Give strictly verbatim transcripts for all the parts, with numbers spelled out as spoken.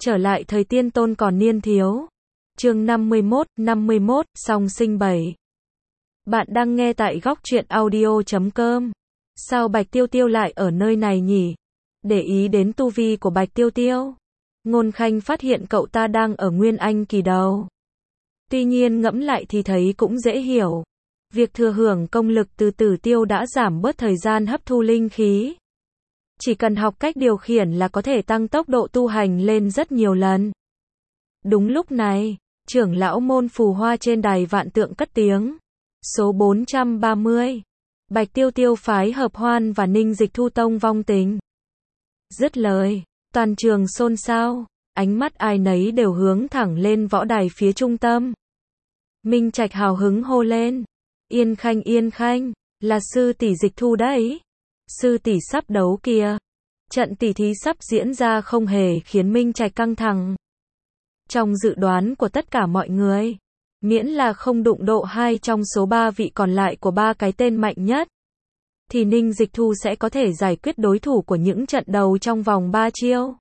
Trở lại thời tiên tôn còn niên thiếu. Chương năm mươi mốt, năm mươi mốt, song sinh bảy. Bạn đang nghe tại góc truyện audio chấm com. Sao Bạch Tiêu Tiêu lại ở nơi này nhỉ? Để ý đến tu vi của Bạch Tiêu Tiêu, Ngôn Khanh phát hiện cậu ta đang ở Nguyên Anh kỳ đầu. Tuy nhiên ngẫm lại thì thấy cũng dễ hiểu. Việc thừa hưởng công lực từ Tử Tiêu đã giảm bớt thời gian hấp thu linh khí. Chỉ cần học cách điều khiển là có thể tăng tốc độ tu hành lên rất nhiều lần. Đúng lúc này, trưởng lão môn phù hoa trên đài vạn tượng cất tiếng. Số bốn trăm ba mươi. Bạch Tiêu Tiêu phái Hợp Hoan và Ninh Dịch Thu tông vong tình. Dứt lời, toàn trường xôn xao, ánh mắt ai nấy đều hướng thẳng lên võ đài phía trung tâm. Minh Trạch hào hứng hô lên. Yên Khanh Yên Khanh, là sư tỷ Dịch Thu đấy. Sư tỷ sắp đấu kìa. Trận tỷ thí sắp diễn ra không hề khiến Minh Trạch căng thẳng. Trong dự đoán của tất cả mọi người, miễn là không đụng độ hai trong số ba vị còn lại của ba cái tên mạnh nhất, thì Ninh Dịch Thu sẽ có thể giải quyết đối thủ của những trận đầu trong vòng ba chiêu.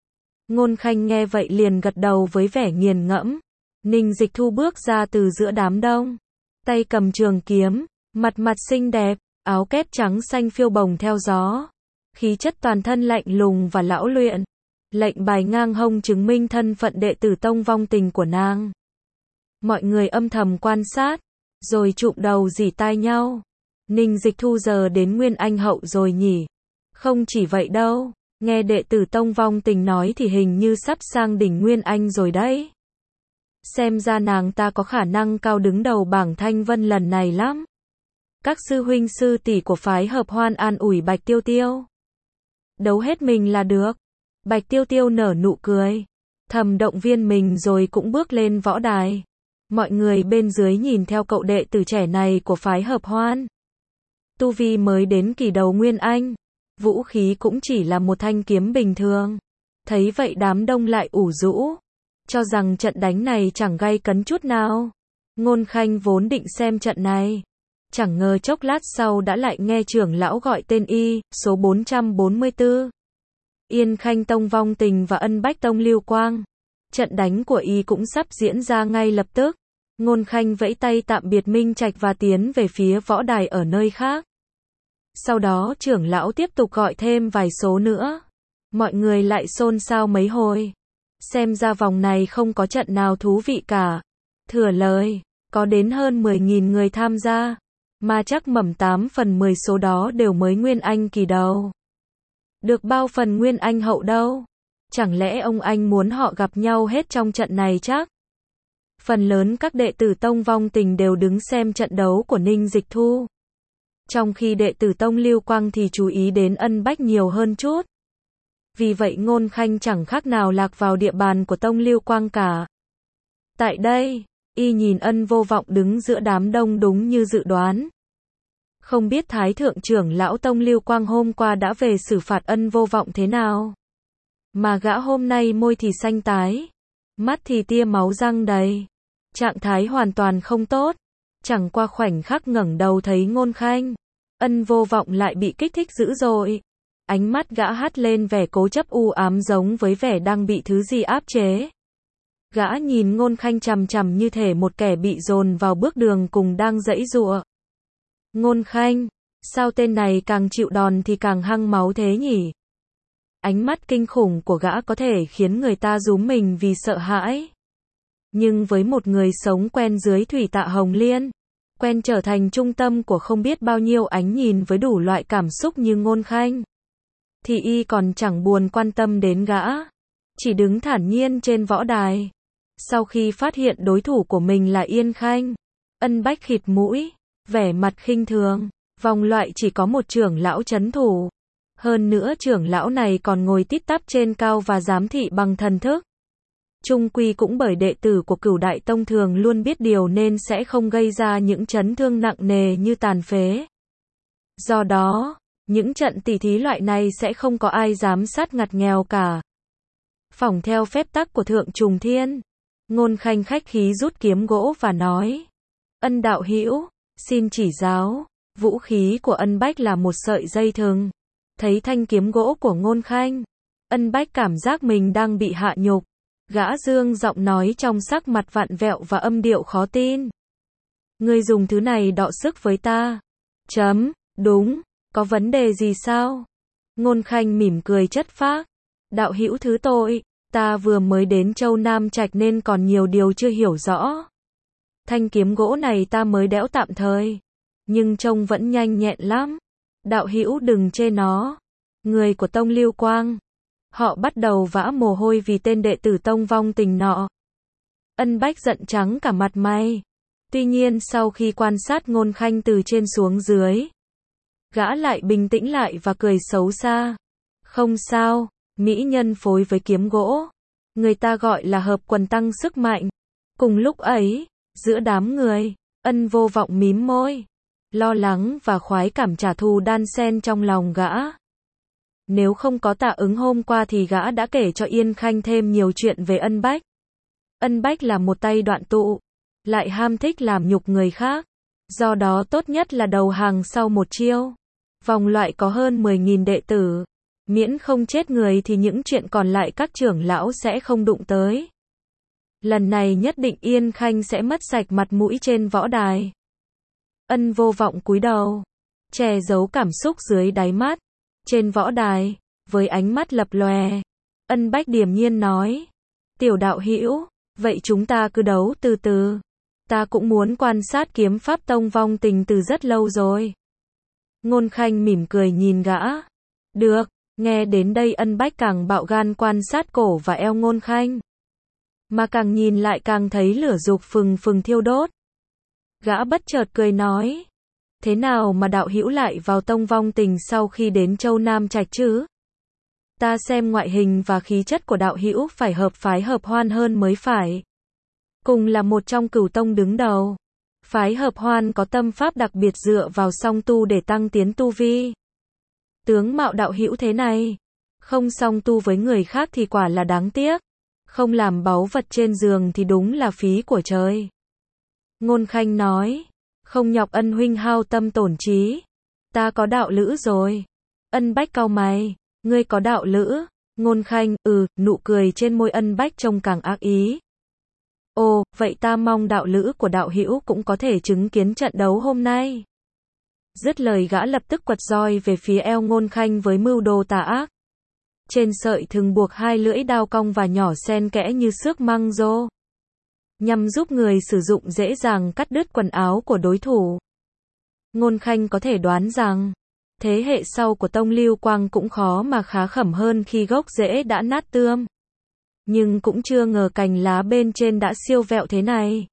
Ngôn Khanh nghe vậy liền gật đầu với vẻ nghiền ngẫm. Ninh Dịch Thu bước ra từ giữa đám đông, tay cầm trường kiếm, mặt mặt xinh đẹp, áo kép trắng xanh phiêu bồng theo gió, khí chất toàn thân lạnh lùng và lão luyện. Lệnh bài ngang hông chứng minh thân phận đệ tử tông vong tình của nàng. Mọi người âm thầm quan sát, rồi chụm đầu rỉ tai nhau. Ninh Dịch Thu giờ đến Nguyên Anh hậu rồi nhỉ? Không chỉ vậy đâu, nghe đệ tử tông vong tình nói thì hình như sắp sang đỉnh Nguyên Anh rồi đấy. Xem ra nàng ta có khả năng cao đứng đầu bảng thanh vân lần này lắm. Các sư huynh sư tỷ của phái Hợp Hoan an ủi Bạch Tiêu Tiêu. Đấu hết mình là được. Bạch Tiêu Tiêu nở nụ cười, thầm động viên mình rồi cũng bước lên võ đài. Mọi người bên dưới nhìn theo cậu đệ tử trẻ này của phái Hợp Hoan. Tu vi mới đến kỳ đầu Nguyên Anh, vũ khí cũng chỉ là một thanh kiếm bình thường. Thấy vậy đám đông lại ủ rũ, cho rằng trận đánh này chẳng gay cấn chút nào. Ngôn Khanh vốn định xem trận này, chẳng ngờ chốc lát sau đã lại nghe trưởng lão gọi tên y, số bốn trăm bốn mươi tư. Yên Khanh tông vong tình và Ân Bách tông Lưu Quang. Trận đánh của y cũng sắp diễn ra ngay lập tức. Ngôn Khanh vẫy tay tạm biệt Minh Trạch và tiến về phía võ đài ở nơi khác. Sau đó trưởng lão tiếp tục gọi thêm vài số nữa. Mọi người lại xôn xao mấy hồi. Xem ra vòng này không có trận nào thú vị cả. Thừa lời, có đến hơn mười nghìn người tham gia, mà chắc mẩm tám phần mười số đó đều mới Nguyên Anh kỳ đầu. Được bao phần Nguyên Anh hậu đâu? Chẳng lẽ ông anh muốn họ gặp nhau hết trong trận này chắc? Phần lớn các đệ tử tông vong tình đều đứng xem trận đấu của Ninh Dịch Thu. Trong khi đệ tử tông Lưu Quang thì chú ý đến Ân Bách nhiều hơn chút. Vì vậy Ngôn Khanh chẳng khác nào lạc vào địa bàn của tông Lưu Quang cả. Tại đây, y nhìn Ân Vô Vọng đứng giữa đám đông đúng như dự đoán. Không biết Thái Thượng trưởng lão tông Lưu Quang hôm qua đã về xử phạt Ân Vô Vọng thế nào. Mà gã hôm nay môi thì xanh tái, mắt thì tia máu răng đầy. Trạng thái hoàn toàn không tốt. Chẳng qua khoảnh khắc ngẩng đầu thấy Ngôn Khanh, Ân Vô Vọng lại bị kích thích dữ dội. Ánh mắt gã hắt lên vẻ cố chấp u ám giống với vẻ đang bị thứ gì áp chế. Gã nhìn Ngôn Khanh chằm chằm như thể một kẻ bị dồn vào bước đường cùng đang giãy giụa. Ngôn Khanh, sao tên này càng chịu đòn thì càng hăng máu thế nhỉ? Ánh mắt kinh khủng của gã có thể khiến người ta rúm mình vì sợ hãi. Nhưng với một người sống quen dưới thủy tạ Hồng Liên, quen trở thành trung tâm của không biết bao nhiêu ánh nhìn với đủ loại cảm xúc như Ngôn Khanh, thì y còn chẳng buồn quan tâm đến gã. Chỉ đứng thản nhiên trên võ đài. Sau khi phát hiện đối thủ của mình là Yên Khanh, Ân Bách khịt mũi, vẻ mặt khinh thường. Vòng loại chỉ có một trưởng lão trấn thủ. Hơn nữa trưởng lão này còn ngồi tít tắp trên cao và giám thị bằng thần thức. Chung quy cũng bởi đệ tử của Cửu Đại Tông thường luôn biết điều nên sẽ không gây ra những chấn thương nặng nề như tàn phế. Do đó, những trận tỷ thí loại này sẽ không có ai dám sát ngặt nghèo cả. Phỏng theo phép tắc của Thượng Trùng Thiên, Ngôn Khanh khách khí rút kiếm gỗ và nói: Ân đạo hữu, xin chỉ giáo. Vũ khí của Ân Bách là một sợi dây thừng. Thấy thanh kiếm gỗ của Ngôn Khanh, Ân Bách cảm giác mình đang bị hạ nhục. Gã dương giọng nói trong sắc mặt vặn vẹo và âm điệu khó tin. Ngươi dùng thứ này đọ sức với ta. Chấm, đúng, có vấn đề gì sao? Ngôn Khanh mỉm cười chất phác. Đạo hữu thứ tội, ta vừa mới đến Châu Nam Trạch nên còn nhiều điều chưa hiểu rõ. Thanh kiếm gỗ này ta mới đẽo tạm thời, nhưng trông vẫn nhanh nhẹn lắm. Đạo hữu đừng chê nó. Người của tông Lưu Quang, họ bắt đầu vã mồ hôi vì tên đệ tử tông vong tình nọ. Ân Bách giận trắng cả mặt mày. Tuy nhiên sau khi quan sát Ngôn Khanh từ trên xuống dưới, gã lại bình tĩnh lại và cười xấu xa. Không sao, mỹ nhân phối với kiếm gỗ, người ta gọi là hợp quần tăng sức mạnh. Cùng lúc ấy, giữa đám người, Ân Vô Vọng mím môi, lo lắng và khoái cảm trả thù đan xen trong lòng gã. Nếu không có Tạ Ứng hôm qua thì gã đã kể cho Yên Khanh thêm nhiều chuyện về Ân Bách. Ân Bách là một tay đoạn tụ, lại ham thích làm nhục người khác, do đó tốt nhất là đầu hàng sau một chiêu. Vòng loại có hơn mười nghìn đệ tử, miễn không chết người thì những chuyện còn lại các trưởng lão sẽ không đụng tới. Lần này nhất định Yên Khanh sẽ mất sạch mặt mũi trên võ đài. Ân Vô Vọng cúi đầu, che giấu cảm xúc dưới đáy mắt. Trên võ đài, với ánh mắt lập lòe, Ân Bách điềm nhiên nói: Tiểu đạo hữu, vậy chúng ta cứ đấu từ từ. Ta cũng muốn quan sát kiếm pháp tông vong tình từ rất lâu rồi. Ngôn Khanh mỉm cười nhìn gã. Được, nghe đến đây Ân Bách càng bạo gan quan sát cổ và eo Ngôn Khanh. Mà càng nhìn lại càng thấy lửa dục phừng phừng thiêu đốt. Gã bất chợt cười nói: Thế nào mà đạo hữu lại vào tông vong tình sau khi đến Châu Nam Trạch chứ? Ta xem ngoại hình và khí chất của đạo hữu phải hợp phái Hợp Hoan hơn mới phải. Cùng là một trong cửu tông đứng đầu, phái Hợp Hoan có tâm pháp đặc biệt dựa vào song tu để tăng tiến tu vi. Tướng mạo đạo hữu thế này, không song tu với người khác thì quả là đáng tiếc, không làm báu vật trên giường thì đúng là phí của trời. Ngôn Khanh nói: Không nhọc Ân huynh hao tâm tổn trí, ta có đạo lữ rồi. Ân Bách cau mày: Ngươi có đạo lữ? Ngôn Khanh: Ừ. Nụ cười trên môi Ân Bách trông càng ác ý. Ồ, vậy ta mong đạo lữ của đạo hữu cũng có thể chứng kiến trận đấu hôm nay. Dứt lời gã lập tức quật roi về phía eo Ngôn Khanh với mưu đồ tà ác. Trên sợi thừng buộc hai lưỡi đao cong và nhỏ xen kẽ như xước măng rô, nhằm giúp người sử dụng dễ dàng cắt đứt quần áo của đối thủ. Ngôn Khanh có thể đoán rằng, thế hệ sau của tông Lưu Quang cũng khó mà khá khẩm hơn khi gốc rễ đã nát tươm. Nhưng cũng chưa ngờ cành lá bên trên đã siêu vẹo thế này.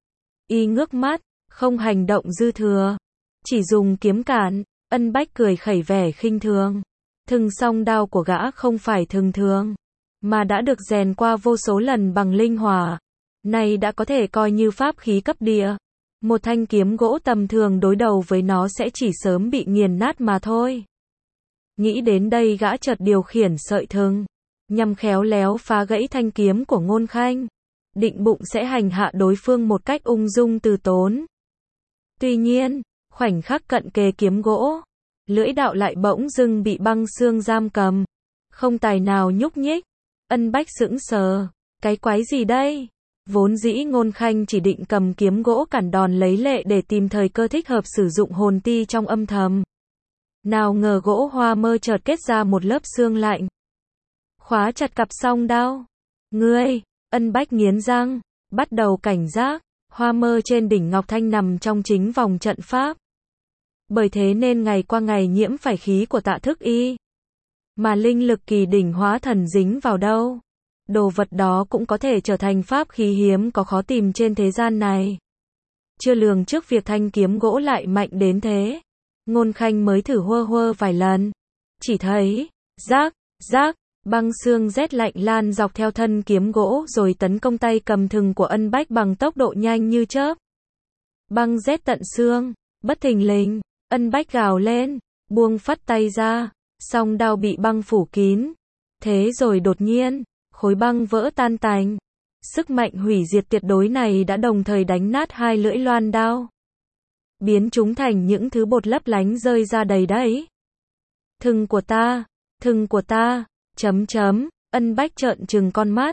Y ngước mắt, không hành động dư thừa, chỉ dùng kiếm cản. Ân Bách cười khẩy vẻ khinh thường. Thừng song đao của gã không phải thường thường, mà đã được rèn qua vô số lần bằng linh hỏa. Này đã có thể coi như pháp khí cấp địa. Một thanh kiếm gỗ tầm thường đối đầu với nó sẽ chỉ sớm bị nghiền nát mà thôi. Nghĩ đến đây gã chợt điều khiển sợi thừng, nhằm khéo léo phá gãy thanh kiếm của Ngôn Khanh, định bụng sẽ hành hạ đối phương một cách ung dung từ tốn. Tuy nhiên, khoảnh khắc cận kề kiếm gỗ, lưỡi đạo lại bỗng dưng bị băng xương giam cầm, không tài nào nhúc nhích. Ân Bách sững sờ, cái quái gì đây? Vốn dĩ Ngôn Khanh chỉ định cầm kiếm gỗ cản đòn lấy lệ để tìm thời cơ thích hợp sử dụng hồn ti trong âm thầm. Nào ngờ gỗ hoa mơ chợt kết ra một lớp xương lạnh, khóa chặt cặp song đao. Ngươi! Ân Bách nghiến răng, bắt đầu cảnh giác. Hoa mơ trên đỉnh Ngọc Thanh nằm trong chính vòng trận pháp. Bởi thế nên ngày qua ngày nhiễm phải khí của Tạ Thức Y. Mà linh lực kỳ đỉnh hóa thần dính vào đâu, đồ vật đó cũng có thể trở thành pháp khí hiếm có khó tìm trên thế gian này. Chưa lường trước việc thanh kiếm gỗ lại mạnh đến thế, Ngôn Khanh mới thử hơ hơ vài lần. Chỉ thấy, rác, rác, băng xương rét lạnh lan dọc theo thân kiếm gỗ rồi tấn công tay cầm thừng của Ân Bách bằng tốc độ nhanh như chớp. Băng rét tận xương, bất thình lình, Ân Bách gào lên, buông phắt tay ra, song đao bị băng phủ kín. Thế rồi đột nhiên, khối băng vỡ tan tành. Sức mạnh hủy diệt tuyệt đối này đã đồng thời đánh nát hai lưỡi loan đao, biến chúng thành những thứ bột lấp lánh rơi ra đầy đấy. Thừng của ta, thừng của ta, chấm chấm, Ân Bách trợn trừng con mắt.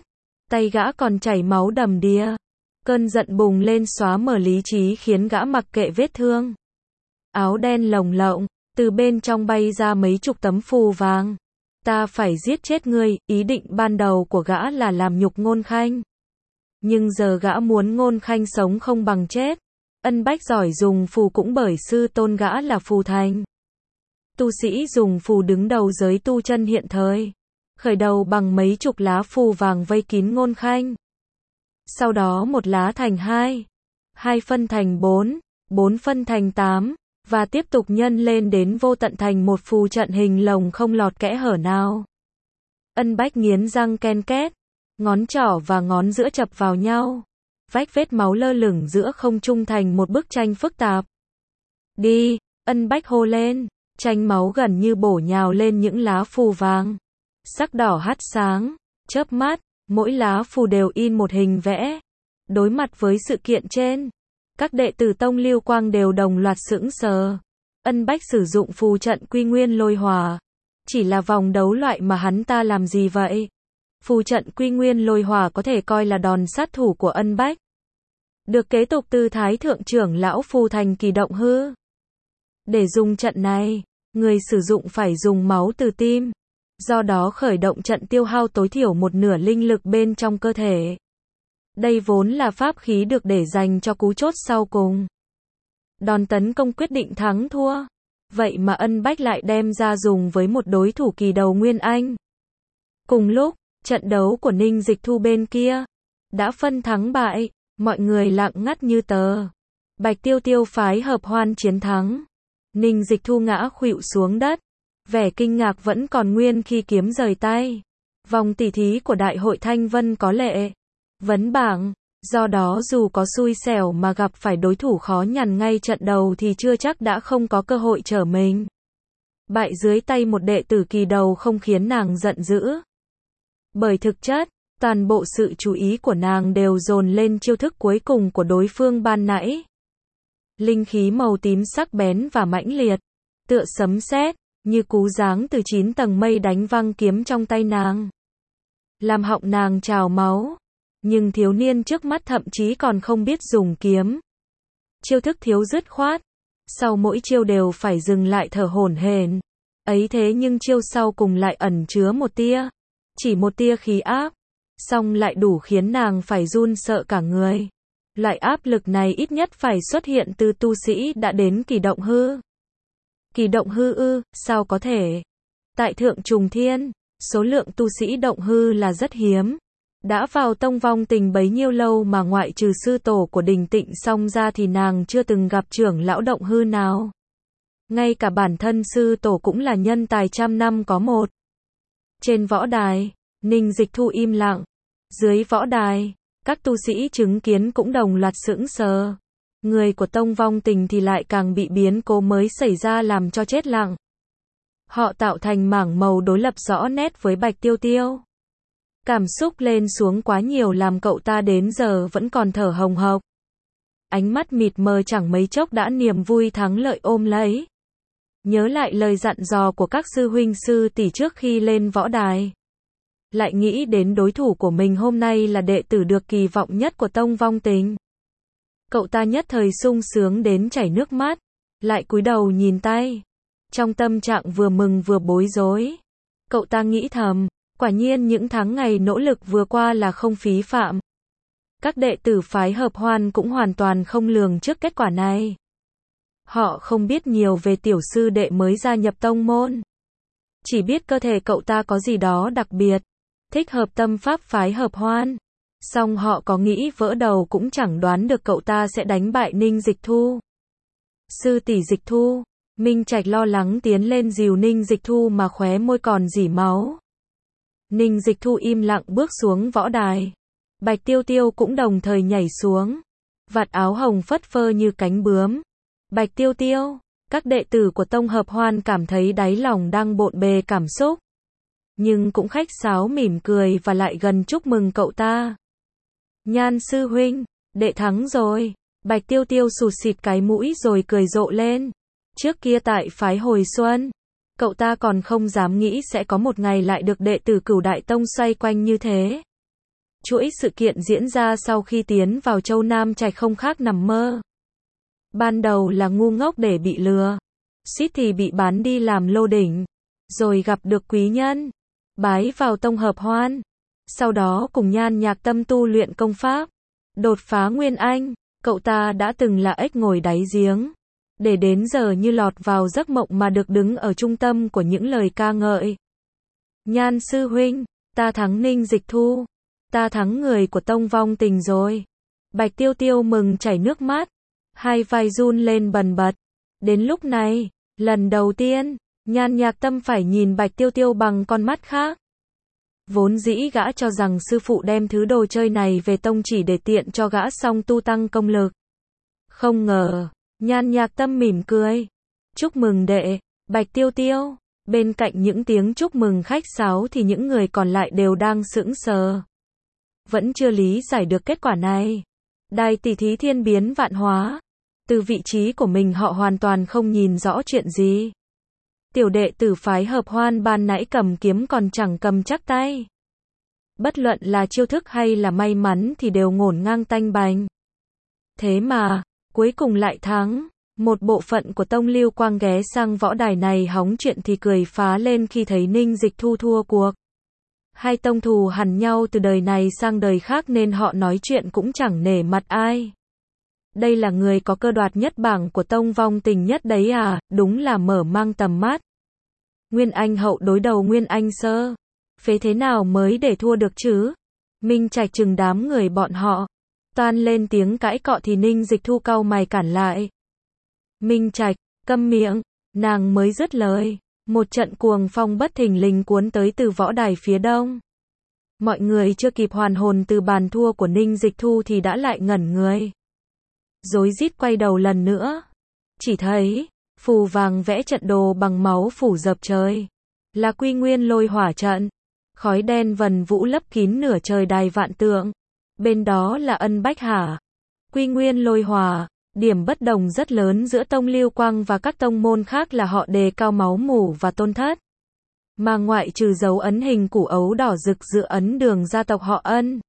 Tay gã còn chảy máu đầm đìa. Cơn giận bùng lên xóa mờ lý trí khiến gã mặc kệ vết thương. Áo đen lồng lộng, từ bên trong bay ra mấy chục tấm phù vàng. Ta phải giết chết ngươi, ý định ban đầu của gã là làm nhục Ngôn Khanh. Nhưng giờ gã muốn Ngôn Khanh sống không bằng chết. Ân Bách giỏi dùng phù cũng bởi sư tôn gã là phù thành. Tu sĩ dùng phù đứng đầu giới tu chân hiện thời. Khởi đầu bằng mấy chục lá phù vàng vây kín Ngôn Khanh. Sau đó một lá thành hai, hai phân thành bốn, bốn phân thành tám, và tiếp tục nhân lên đến vô tận thành một phù trận hình lồng không lọt kẽ hở nào. Ân Bách nghiến răng ken két, ngón trỏ và ngón giữa chập vào nhau. Vách vết máu lơ lửng giữa không trung thành một bức tranh phức tạp. Đi, Ân Bách hô lên, tranh máu gần như bổ nhào lên những lá phù vàng. Sắc đỏ hắt sáng, chớp mắt, mỗi lá phù đều in một hình vẽ. Đối mặt với sự kiện trên, các đệ tử tông Lưu Quang đều đồng loạt sững sờ. Ân Bách sử dụng phù trận Quy Nguyên Lôi Hỏa. Chỉ là vòng đấu loại mà hắn ta làm gì vậy? Phù trận Quy Nguyên Lôi Hỏa có thể coi là đòn sát thủ của Ân Bách. Được kế tục từ Thái Thượng trưởng lão phù thành Kỳ Động Hư. Để dùng trận này, người sử dụng phải dùng máu từ tim. Do đó khởi động trận tiêu hao tối thiểu một nửa linh lực bên trong cơ thể. Đây vốn là pháp khí được để dành cho cú chốt sau cùng. Đòn tấn công quyết định thắng thua. Vậy mà Ân Bách lại đem ra dùng với một đối thủ kỳ đầu Nguyên Anh. Cùng lúc, trận đấu của Ninh Dịch Thu bên kia đã phân thắng bại, mọi người lặng ngắt như tờ. Bạch Tiêu Tiêu phái Hợp Hoan chiến thắng. Ninh Dịch Thu ngã khuỵu xuống đất. Vẻ kinh ngạc vẫn còn nguyên khi kiếm rời tay. Vòng tỉ thí của Đại hội Thanh Vân có lệ vấn bảng, do đó dù có xui xẻo mà gặp phải đối thủ khó nhằn ngay trận đầu thì chưa chắc đã không có cơ hội trở mình. Bại dưới tay một đệ tử kỳ đầu không khiến nàng giận dữ. Bởi thực chất, toàn bộ sự chú ý của nàng đều dồn lên chiêu thức cuối cùng của đối phương ban nãy. Linh khí màu tím sắc bén và mãnh liệt, tựa sấm sét, như cú giáng từ chín tầng mây đánh văng kiếm trong tay nàng. Làm họng nàng trào máu. Nhưng thiếu niên trước mắt thậm chí còn không biết dùng kiếm. Chiêu thức thiếu dứt khoát. Sau mỗi chiêu đều phải dừng lại thở hổn hển. Ấy thế nhưng chiêu sau cùng lại ẩn chứa một tia. Chỉ một tia khí áp. Xong lại đủ khiến nàng phải run sợ cả người. Loại áp lực này ít nhất phải xuất hiện từ tu sĩ đã đến Kỳ Động Hư. Kỳ Động Hư ư, sao có thể? Tại Thượng Trùng Thiên, số lượng tu sĩ Động Hư là rất hiếm. Đã vào tông vong tình bấy nhiêu lâu mà ngoại trừ sư tổ của Đình Tịnh Song ra thì nàng chưa từng gặp trưởng lão Động Hư nào. Ngay cả bản thân sư tổ cũng là nhân tài trăm năm có một. Trên võ đài, Ninh Dịch Thu im lặng. Dưới võ đài, các tu sĩ chứng kiến cũng đồng loạt sững sờ. Người của tông vong tình thì lại càng bị biến cố mới xảy ra làm cho chết lặng. Họ tạo thành mảng màu đối lập rõ nét với Bạch Tiêu Tiêu. Cảm xúc lên xuống quá nhiều làm cậu ta đến giờ vẫn còn thở hồng hộc. Ánh mắt mịt mờ chẳng mấy chốc đã niềm vui thắng lợi ôm lấy. Nhớ lại lời dặn dò của các sư huynh sư tỷ trước khi lên võ đài. Lại nghĩ đến đối thủ của mình hôm nay là đệ tử được kỳ vọng nhất của tông vong tình. Cậu ta nhất thời sung sướng đến chảy nước mắt. Lại cúi đầu nhìn tay. Trong tâm trạng vừa mừng vừa bối rối. Cậu ta nghĩ thầm. Quả nhiên những tháng ngày nỗ lực vừa qua là không phí phạm. Các đệ tử phái Hợp Hoan cũng hoàn toàn không lường trước kết quả này. Họ không biết nhiều về tiểu sư đệ mới gia nhập tông môn. Chỉ biết cơ thể cậu ta có gì đó đặc biệt. Thích hợp tâm pháp phái Hợp Hoan. Song họ có nghĩ vỡ đầu cũng chẳng đoán được cậu ta sẽ đánh bại Ninh Dịch Thu. Sư tỷ Dịch Thu. Minh Trạch lo lắng tiến lên dìu Ninh Dịch Thu mà khóe môi còn rỉ máu. Ninh Dịch Thu im lặng bước xuống võ đài. Bạch Tiêu Tiêu cũng đồng thời nhảy xuống. Vạt áo hồng phất phơ như cánh bướm. Bạch Tiêu Tiêu, các đệ tử của tông Hợp Hoan cảm thấy đáy lòng đang bộn bề cảm xúc. Nhưng cũng khách sáo mỉm cười và lại gần chúc mừng cậu ta. Nhan sư huynh, đệ thắng rồi. Bạch Tiêu Tiêu sụt xịt cái mũi rồi cười rộ lên. Trước kia tại phái Hồi Xuân, cậu ta còn không dám nghĩ sẽ có một ngày lại được đệ tử Cửu Đại Tông xoay quanh như thế. Chuỗi sự kiện diễn ra sau khi tiến vào châu Nam Trạch không khác nằm mơ. Ban đầu là ngu ngốc để bị lừa, suýt thì bị bán đi làm lô đỉnh, rồi gặp được quý nhân, bái vào tông hợp hoan, sau đó cùng Nhan Nhạc Tâm tu luyện công pháp, đột phá nguyên anh, cậu ta đã từng là ếch ngồi đáy giếng, để đến giờ như lọt vào giấc mộng mà được đứng ở trung tâm của những lời ca ngợi. Nhan sư huynh, ta thắng Ninh Dịch Thu, ta thắng người của tông vong tình rồi. Bạch Tiêu Tiêu mừng chảy nước mắt, hai vai run lên bần bật. Đến lúc này, lần đầu tiên, Nhan Nhạc Tâm phải nhìn Bạch Tiêu Tiêu bằng con mắt khác. Vốn dĩ gã cho rằng sư phụ đem thứ đồ chơi này về tông chỉ để tiện cho gã song tu tăng công lực. Không ngờ, Nhan Nhạc Tâm mỉm cười. Chúc mừng đệ, Bạch Tiêu Tiêu. Bên cạnh những tiếng chúc mừng khách sáo thì những người còn lại đều đang sững sờ. Vẫn chưa lý giải được kết quả này. Đài tỷ thí thiên biến vạn hóa. Từ vị trí của mình họ hoàn toàn không nhìn rõ chuyện gì. Tiểu đệ tử phái hợp hoan ban nãy cầm kiếm còn chẳng cầm chắc tay. Bất luận là chiêu thức hay là may mắn thì đều ngổn ngang tanh bành. Thế mà, cuối cùng lại thắng. Một bộ phận của tông Lưu Quang ghé sang võ đài này hóng chuyện thì cười phá lên khi thấy Ninh Dịch Thu thua cuộc. Hai tông thù hằn nhau từ đời này sang đời khác nên họ nói chuyện cũng chẳng nể mặt ai. Đây là người có cơ đoạt nhất bảng của tông vong tình nhất đấy à, đúng là mở mang tầm mắt. Nguyên Anh hậu đối đầu Nguyên Anh sơ. Phế thế nào mới để thua được chứ? Minh Trạch chừng đám người bọn họ. Toan lên tiếng cãi cọ thì Ninh Dịch Thu cau mày cản lại. Minh Trạch, câm miệng, nàng mới dứt lời. Một trận cuồng phong bất thình lình cuốn tới từ võ đài phía đông. Mọi người chưa kịp hoàn hồn từ bàn thua của Ninh Dịch Thu thì đã lại ngẩn người. Rối rít quay đầu lần nữa. Chỉ thấy, phù vàng vẽ trận đồ bằng máu phủ dập trời. Là Quy Nguyên Lôi Hỏa trận. Khói đen vần vũ lấp kín nửa trời đài vạn tượng. Bên đó là Ân Bách Hà. Quy Nguyên Lôi Hỏa. Điểm bất đồng rất lớn giữa tông Lưu Quang và các tông môn khác là họ đề cao máu mủ và tôn thất. Mà ngoại trừ dấu ấn hình củ ấu đỏ rực giữa ấn đường gia tộc họ Ân,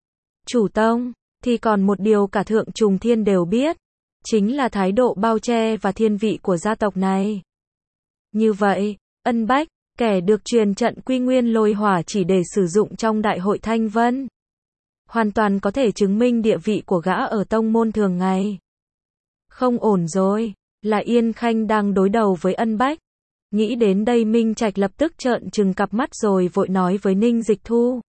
chủ tông, thì còn một điều cả thượng trùng thiên đều biết. Chính là thái độ bao che và thiên vị của gia tộc này. Như vậy, Ân Bách, kẻ được truyền trận Quy Nguyên Lôi Hỏa chỉ để sử dụng trong đại hội Thanh Vân, hoàn toàn có thể chứng minh địa vị của gã ở tông môn thường ngày. Không ổn rồi, là Yên Khanh đang đối đầu với Ân Bách. Nghĩ đến đây Minh Trạch lập tức trợn trừng cặp mắt rồi vội nói với Ninh Dịch Thu.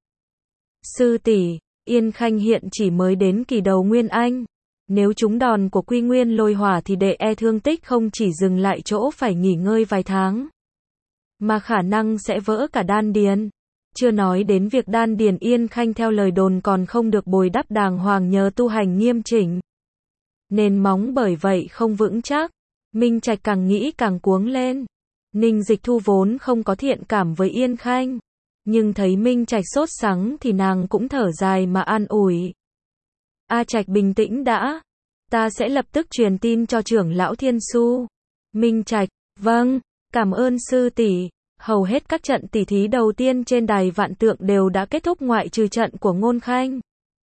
Sư tỷ, Yên Khanh hiện chỉ mới đến kỳ đầu Nguyên Anh. Nếu trúng đòn của Quy Nguyên Lôi Hỏa thì đệ e thương tích không chỉ dừng lại chỗ phải nghỉ ngơi vài tháng, mà khả năng sẽ vỡ cả đan điền. Chưa nói đến việc đan điền Yên Khanh theo lời đồn còn không được bồi đắp đàng hoàng nhờ tu hành nghiêm chỉnh. Nền móng bởi vậy không vững chắc. Minh Trạch càng nghĩ càng cuống lên. Ninh Dịch Thu vốn không có thiện cảm với Yên Khanh, nhưng thấy Minh Trạch sốt sắng thì nàng cũng thở dài mà an ủi. A Trạch bình tĩnh đã, ta sẽ lập tức truyền tin cho trưởng lão Thiên Su. Minh Trạch, vâng, cảm ơn sư tỷ. Hầu hết các trận tỷ thí đầu tiên trên đài vạn tượng đều đã kết thúc ngoại trừ trận của Ngôn Khanh.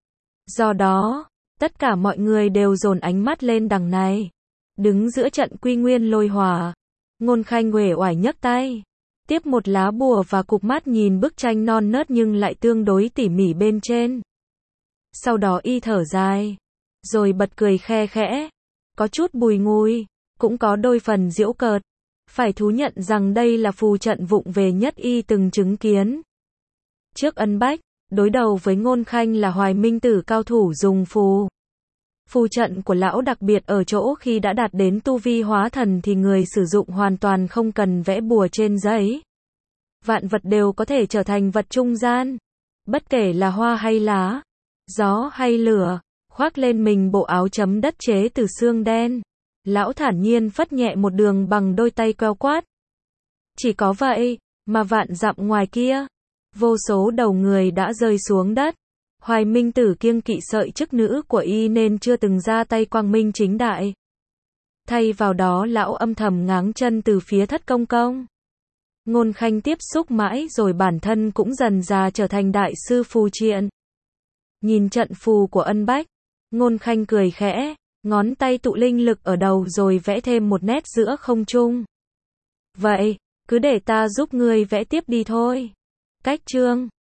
Do đó, tất cả mọi người đều dồn ánh mắt lên đằng này. Đứng giữa trận Quy Nguyên Lôi Hỏa, Ngôn Khanh uể oải nhấc tay, tiếp một lá bùa và cụp mắt nhìn bức tranh non nớt nhưng lại tương đối tỉ mỉ bên trên. Sau đó y thở dài, rồi bật cười khe khẽ, có chút bùi ngùi, cũng có đôi phần giễu cợt. Phải thú nhận rằng đây là phù trận vụng về nhất y từng chứng kiến. Trước Ân Bách, đối đầu với Ngôn Khanh là Hoài Minh Tử cao thủ dùng phù. Phù trận của lão đặc biệt ở chỗ khi đã đạt đến tu vi hóa thần thì người sử dụng hoàn toàn không cần vẽ bùa trên giấy. Vạn vật đều có thể trở thành vật trung gian. Bất kể là hoa hay lá, gió hay lửa, khoác lên mình bộ áo chấm đất chế từ xương đen. Lão thản nhiên phất nhẹ một đường bằng đôi tay queo quát. Chỉ có vậy, mà vạn dặm ngoài kia, vô số đầu người đã rơi xuống đất. Hoài Minh Tử kiêng kỵ sợi chức nữ của y nên chưa từng ra tay quang minh chính đại. Thay vào đó lão âm thầm ngáng chân từ phía Thất Công Công. Ngôn Khanh tiếp xúc mãi rồi bản thân cũng dần dà trở thành đại sư phù triện. Nhìn trận phù của Ân Bách, Ngôn Khanh cười khẽ, ngón tay tụ linh lực ở đầu rồi vẽ thêm một nét giữa không trung. Vậy, cứ để ta giúp ngươi vẽ tiếp đi thôi. Cách chương